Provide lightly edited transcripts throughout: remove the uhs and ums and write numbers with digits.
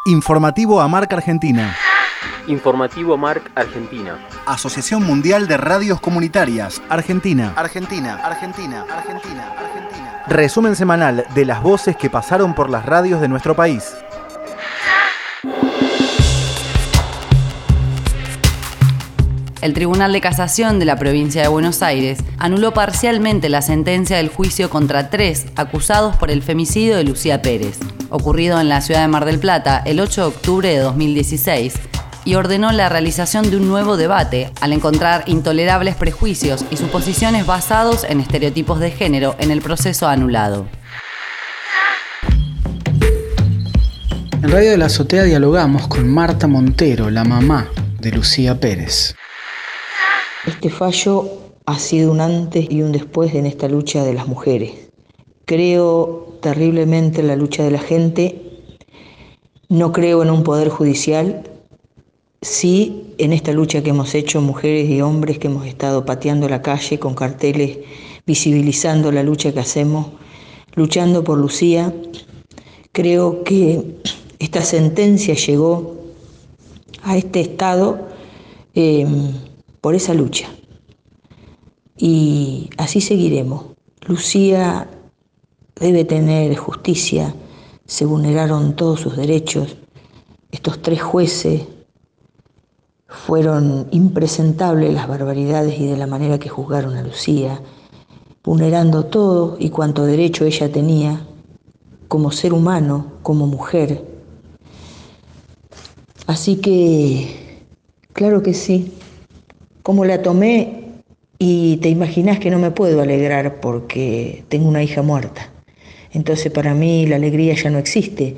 Informativo AMARC Argentina. Informativo AMARC Argentina. Asociación Mundial de Radios Comunitarias. Argentina. Resumen semanal de las voces que pasaron por las radios de nuestro país. El Tribunal de Casación de la provincia de Buenos Aires anuló parcialmente la sentencia del juicio contra 3 acusados por el femicidio de Lucía Pérez, ocurrido en la ciudad de Mar del Plata el 8 de octubre de 2016, y ordenó la realización de un nuevo debate al encontrar intolerables prejuicios y suposiciones basados en estereotipos de género en el proceso anulado. En Radio de la Azotea dialogamos con Marta Montero, la mamá de Lucía Pérez. Este fallo ha sido un antes y un después en esta lucha de las mujeres. Creo terriblemente en la lucha de la gente, no creo en un poder judicial, sí en esta lucha que hemos hecho mujeres y hombres que hemos estado pateando la calle con carteles, visibilizando la lucha que hacemos, luchando por Lucía. Creo que esta sentencia llegó a este estado por esa lucha. Y así seguiremos. Lucía debe tener justicia, se vulneraron todos sus derechos. Estos 3 jueces fueron impresentables las barbaridades y de la manera que juzgaron a Lucía, vulnerando todo y cuanto derecho ella tenía como ser humano, como mujer. Así que, claro que sí. Como la tomé, y te imaginas que no me puedo alegrar porque tengo una hija muerta. Entonces para mí la alegría ya no existe.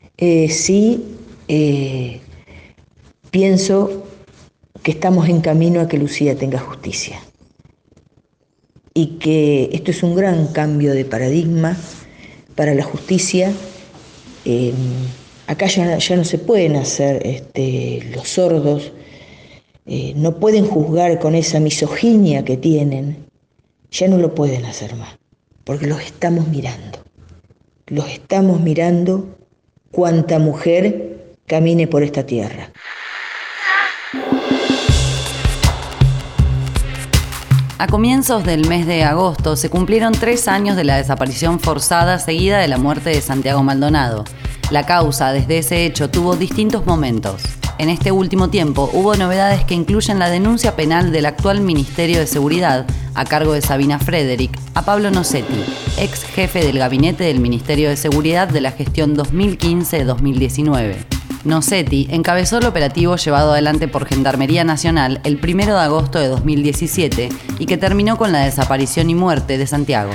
Pienso que estamos en camino a que Lucía tenga justicia. Y que esto es un gran cambio de paradigma para la justicia. Acá ya no se pueden hacer los sordos. No pueden juzgar con esa misoginia que tienen, ya no lo pueden hacer más, porque los estamos mirando cuanta mujer camine por esta tierra. A comienzos del mes de agosto se cumplieron 3 años de la desaparición forzada seguida de la muerte de Santiago Maldonado. La causa desde ese hecho tuvo distintos momentos. En este último tiempo hubo novedades que incluyen la denuncia penal del actual Ministerio de Seguridad, a cargo de Sabina Frederick, a Pablo Nocetti, ex jefe del gabinete del Ministerio de Seguridad de la gestión 2015-2019. Nocetti encabezó el operativo llevado adelante por Gendarmería Nacional el 1 de agosto de 2017 y que terminó con la desaparición y muerte de Santiago.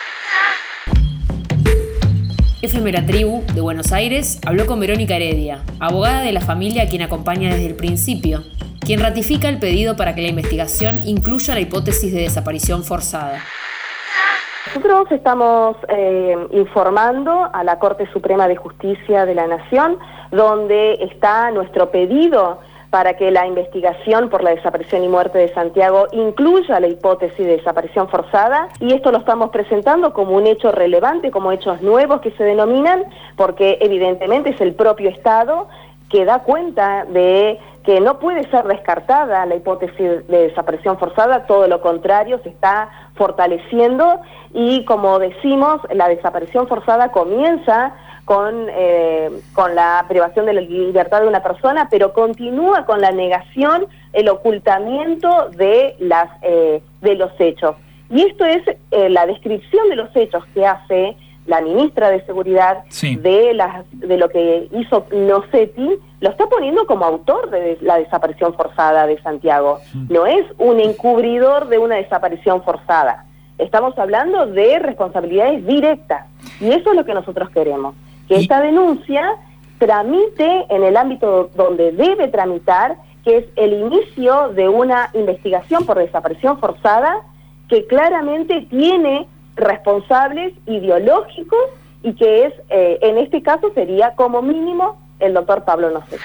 Efemera Tribu, de Buenos Aires, habló con Verónica Heredia, abogada de la familia a quien acompaña desde el principio, quien ratifica el pedido para que la investigación incluya la hipótesis de desaparición forzada. Nosotros estamos informando a la Corte Suprema de Justicia de la Nación, donde está nuestro pedido para que la investigación por la desaparición y muerte de Santiago incluya la hipótesis de desaparición forzada, y esto lo estamos presentando como un hecho relevante, como hechos nuevos que se denominan, porque evidentemente es el propio Estado que da cuenta de que no puede ser descartada la hipótesis de desaparición forzada, todo lo contrario, se está fortaleciendo, y como decimos, la desaparición forzada comienza con la privación de la libertad de una persona, pero continúa con la negación, el ocultamiento de los hechos. Y esto es la descripción de los hechos que hace la ministra de Seguridad, sí, de lo que hizo Nocetti, lo está poniendo como autor de la desaparición forzada de Santiago. No es un encubridor de una desaparición forzada. Estamos hablando de responsabilidades directas, y eso es lo que nosotros queremos. Que esta denuncia tramite en el ámbito donde debe tramitar, que es el inicio de una investigación por desaparición forzada que claramente tiene responsables ideológicos y que es, en este caso sería como mínimo el doctor Pablo Nocetti.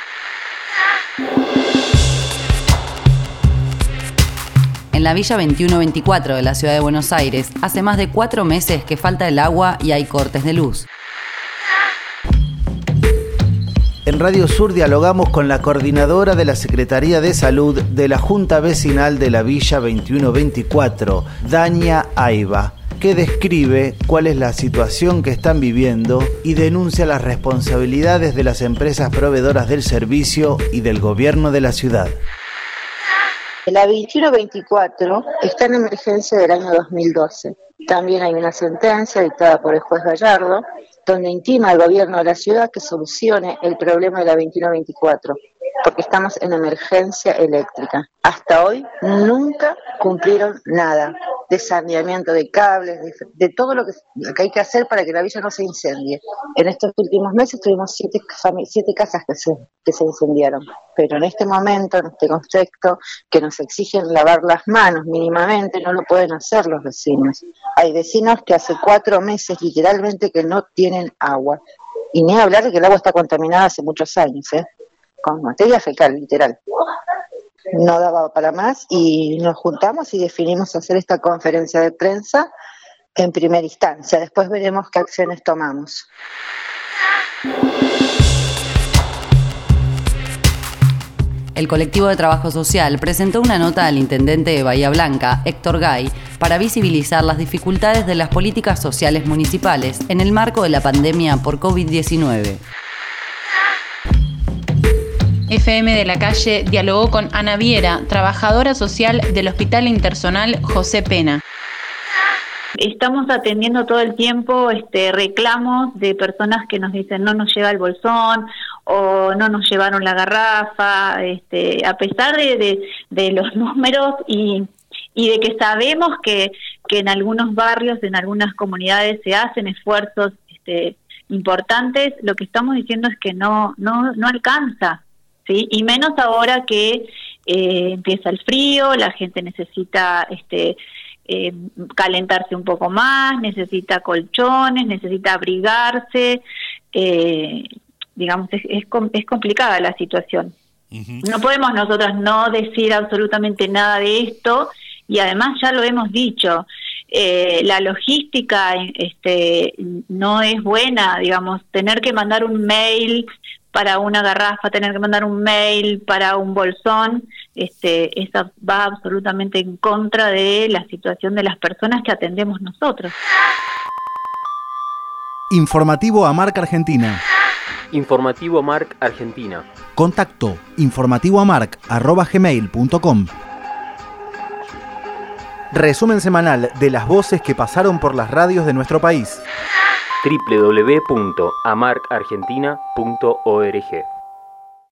En la Villa 2124 de la ciudad de Buenos Aires, hace más de 4 meses que falta el agua y hay cortes de luz. En Radio Sur dialogamos con la coordinadora de la Secretaría de Salud de la Junta Vecinal de la Villa 2124, Dania Aiba, que describe cuál es la situación que están viviendo y denuncia las responsabilidades de las empresas proveedoras del servicio y del gobierno de la ciudad. La 2124 está en emergencia del año 2012. También hay una sentencia dictada por el juez Gallardo, donde intima al gobierno de la ciudad que solucione el problema de la 2124, porque estamos en emergencia eléctrica. Hasta hoy nunca cumplieron nada de saneamiento de cables, de todo lo que hay que hacer para que la villa no se incendie. En estos últimos meses tuvimos 7 casas que se incendiaron, pero en este momento, en este contexto, que nos exigen lavar las manos mínimamente, no lo pueden hacer los vecinos. Hay vecinos que hace 4 meses literalmente que no tienen agua, y ni hablar de que el agua está contaminada hace muchos años, con materia fecal, literal. No daba para más y nos juntamos y definimos hacer esta conferencia de prensa en primera instancia. Después veremos qué acciones tomamos. El colectivo de trabajo social presentó una nota al intendente de Bahía Blanca, Héctor Gay, para visibilizar las dificultades de las políticas sociales municipales en el marco de la pandemia por COVID-19. FM de la Calle dialogó con Ana Viera, trabajadora social del Hospital Intersonal José Pena. Estamos atendiendo todo el tiempo reclamos de personas que nos dicen no nos llega el bolsón o no nos llevaron la garrafa, a pesar de los números y de que sabemos que en algunos barrios, en algunas comunidades se hacen esfuerzos importantes, lo que estamos diciendo es que no alcanza. ¿Sí? Y menos ahora que empieza el frío, la gente necesita calentarse un poco más, necesita colchones, necesita abrigarse, digamos, es complicada la situación. Uh-huh. No podemos nosotros no decir absolutamente nada de esto, y además ya lo hemos dicho, la logística no es buena, digamos, tener que mandar un mail para una garrafa, tener que mandar un mail para un bolsón, eso va absolutamente en contra de la situación de las personas que atendemos nosotros. Informativo AMARC Argentina. Informativo AMARC Argentina. Contacto informativoamarc@gmail.com. Resumen semanal de las voces que pasaron por las radios de nuestro país. www.amarcargentina.org